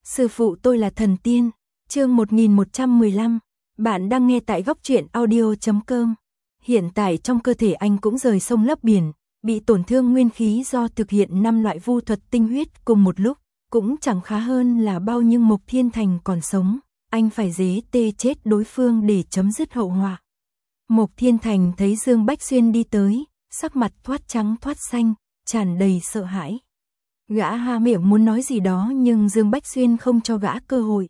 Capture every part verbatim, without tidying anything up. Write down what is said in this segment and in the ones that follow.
Sư phụ tôi là thần tiên. Chương một nghìn một trăm mười lăm. Bạn đang nghe tại góc truyện audio chấm com. Hiện tại trong cơ thể anh cũng rời sông lấp biển, bị tổn thương nguyên khí do thực hiện năm loại vu thuật tinh huyết cùng một lúc, cũng chẳng khá hơn là bao, nhưng Mộc Thiên Thành còn sống, anh phải dế tê chết đối phương để chấm dứt hậu họa. Mộc Thiên Thành thấy Dương Bách Xuyên đi tới, sắc mặt thoát trắng thoát xanh, tràn đầy sợ hãi. Gã há miệng muốn nói gì đó nhưng Dương Bách Xuyên không cho gã cơ hội.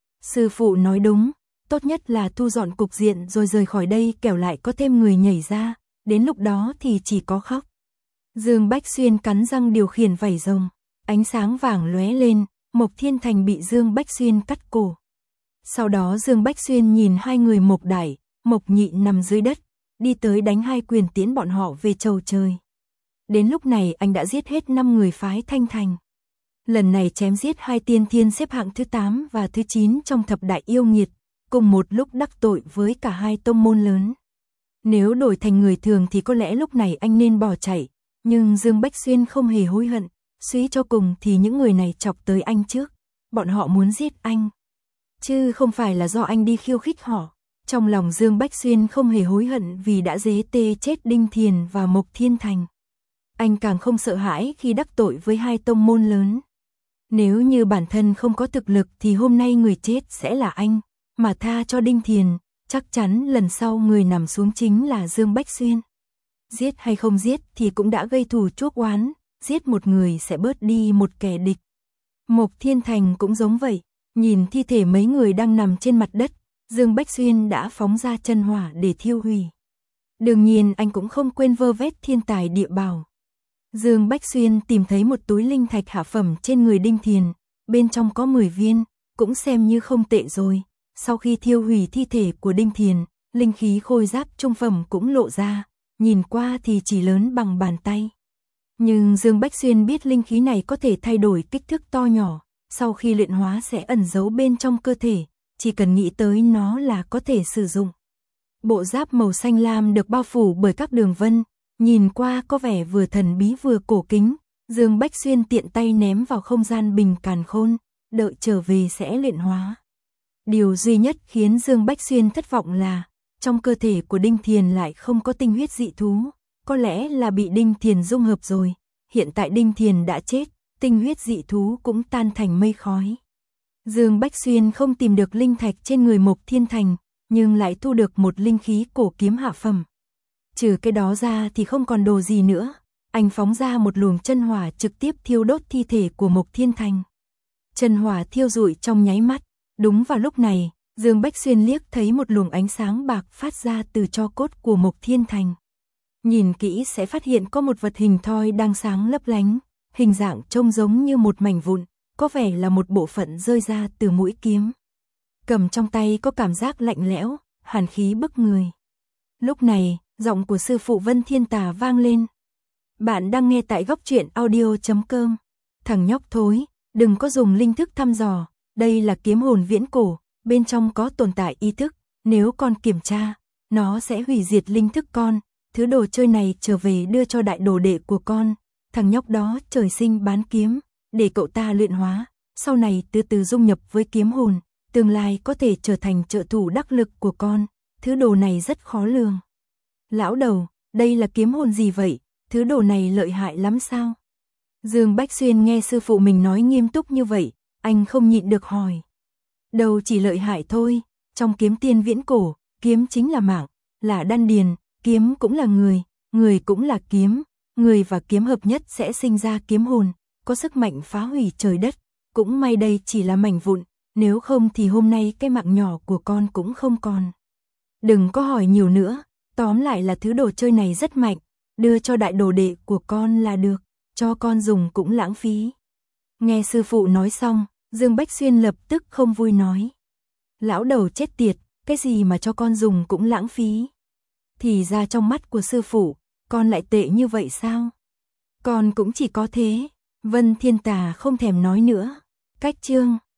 Sư phụ nói đúng, tốt nhất là thu dọn cục diện rồi rời khỏi đây, kẻo lại có thêm người nhảy ra, đến lúc đó thì chỉ có khóc. Dương Bách Xuyên cắn răng điều khiển vảy rồng, ánh sáng vàng lóe lên, Mộc Thiên Thành bị Dương Bách Xuyên cắt cổ. Sau đó Dương Bách Xuyên nhìn hai người Mộc Đại, Mộc Nhị nằm dưới đất, đi tới đánh hai quyền tiễn bọn họ về chầu trời. Đến lúc này anh đã giết hết năm người phái Thanh Thành. Lần này chém giết hai tiên thiên xếp hạng thứ tám và thứ chín trong thập đại yêu nghiệt, cùng một lúc đắc tội với cả hai tông môn lớn. Nếu đổi thành người thường thì có lẽ lúc này anh nên bỏ chạy, nhưng Dương Bách Xuyên không hề hối hận, suy cho cùng thì những người này chọc tới anh trước, bọn họ muốn giết anh, chứ không phải là do anh đi khiêu khích họ. Trong lòng Dương Bách Xuyên không hề hối hận vì đã dế tê chết Đinh Thiền và Mộc Thiên Thành. Anh càng không sợ hãi khi đắc tội với hai tông môn lớn. Nếu như bản thân không có thực lực thì hôm nay người chết sẽ là anh, mà tha cho Đinh Thiền, chắc chắn lần sau người nằm xuống chính là Dương Bách Xuyên. Giết hay không giết thì cũng đã gây thù chuốc oán, giết một người sẽ bớt đi một kẻ địch. Mộc Thiên Thành cũng giống vậy, nhìn thi thể mấy người đang nằm trên mặt đất, Dương Bách Xuyên đã phóng ra chân hỏa để thiêu hủy. Đương nhiên anh cũng không quên vơ vét thiên tài địa bảo. Dương Bách Xuyên tìm thấy một túi linh thạch hạ phẩm trên người Đinh Thiền, bên trong có mười viên, cũng xem như không tệ rồi. Sau khi thiêu hủy thi thể của Đinh Thiền, linh khí khôi giáp trung phẩm cũng lộ ra, nhìn qua thì chỉ lớn bằng bàn tay. Nhưng Dương Bách Xuyên biết linh khí này có thể thay đổi kích thước to nhỏ, sau khi luyện hóa sẽ ẩn giấu bên trong cơ thể, chỉ cần nghĩ tới nó là có thể sử dụng. Bộ giáp màu xanh lam được bao phủ bởi các đường vân, nhìn qua có vẻ vừa thần bí vừa cổ kính. Dương Bách Xuyên tiện tay ném vào không gian bình càn khôn, đợi trở về sẽ luyện hóa. Điều duy nhất khiến Dương Bách Xuyên thất vọng là trong cơ thể của Đinh Thiền lại không có tinh huyết dị thú, có lẽ là bị Đinh Thiền dung hợp rồi. Hiện tại Đinh Thiền đã chết, tinh huyết dị thú cũng tan thành mây khói. Dương Bách Xuyên không tìm được linh thạch trên người Mộc Thiên Thành, nhưng lại thu được một linh khí cổ kiếm hạ phẩm. Trừ cái đó ra thì không còn đồ gì nữa. Anh phóng ra một luồng chân hỏa trực tiếp thiêu đốt thi thể của Mộc Thiên Thành. Chân hỏa thiêu rụi trong nháy mắt. Đúng vào lúc này, Dương Bách Xuyên liếc thấy một luồng ánh sáng bạc phát ra từ tro cốt của Mộc Thiên Thành. Nhìn kỹ sẽ phát hiện có một vật hình thoi đang sáng lấp lánh, hình dạng trông giống như một mảnh vụn, có vẻ là một bộ phận rơi ra từ mũi kiếm. Cầm trong tay có cảm giác lạnh lẽo, hàn khí bức người. Lúc này, giọng của sư phụ Vân Thiên Tà vang lên. Bạn đang nghe tại góc truyện audio chấm com. Thằng nhóc thối, đừng có dùng linh thức thăm dò, đây là kiếm hồn viễn cổ, bên trong có tồn tại ý thức, nếu con kiểm tra, nó sẽ hủy diệt linh thức con, thứ đồ chơi này trở về đưa cho đại đồ đệ của con, thằng nhóc đó trời sinh bán kiếm, để cậu ta luyện hóa, sau này từ từ dung nhập với kiếm hồn, tương lai có thể trở thành trợ thủ đắc lực của con, thứ đồ này rất khó lường. Lão đầu, đây là kiếm hồn gì vậy, thứ đồ này lợi hại lắm sao? Dương Bách Xuyên nghe sư phụ mình nói nghiêm túc như vậy, anh không nhịn được hỏi. Đâu chỉ lợi hại thôi, trong kiếm tiên viễn cổ, kiếm chính là mạng, là đan điền, kiếm cũng là người, người cũng là kiếm, người và kiếm hợp nhất sẽ sinh ra kiếm hồn, có sức mạnh phá hủy trời đất, cũng may đây chỉ là mảnh vụn, nếu không thì hôm nay cái mạng nhỏ của con cũng không còn. Đừng có hỏi nhiều nữa, tóm lại là thứ đồ chơi này rất mạnh, đưa cho đại đồ đệ của con là được, cho con dùng cũng lãng phí. Nghe sư phụ nói xong, Dương Bách Xuyên lập tức không vui nói. Lão đầu chết tiệt, cái gì mà cho con dùng cũng lãng phí. Thì ra trong mắt của sư phụ, con lại tệ như vậy sao? Con cũng chỉ có thế. Vân Thiên Tà không thèm nói nữa. Cách chương